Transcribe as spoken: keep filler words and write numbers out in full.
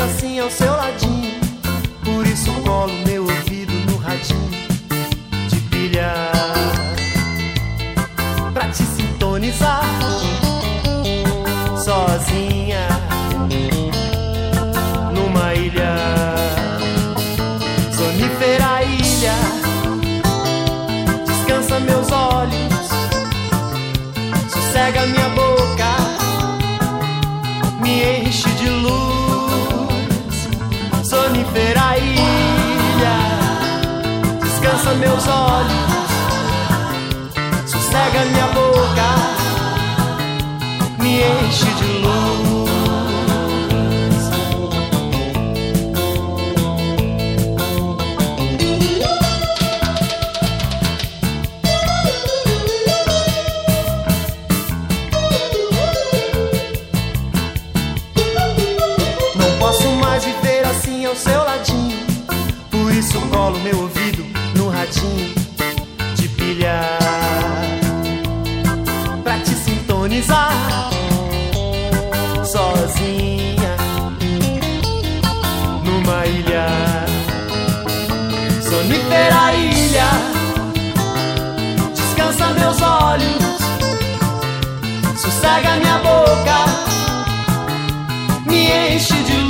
assim ao seu ladinho. Por isso colo meu ouvido no radinho de pilha pra te sintonizar sozinha numa ilha, sonífera ilha. Descansa meus olhos, sossega minha boca, me enche de luz, sonífera ilha. Descansa meus olhos, sossega minha boca, me enche de luz. Não posso mais viver assim ao seu ladinho, por isso colo meu ouvido no radinho de pilha pra te sintonizar sozinha numa ilha, sonífera ilha. Descansa meus olhos, sossega minha boca, me enche de luz.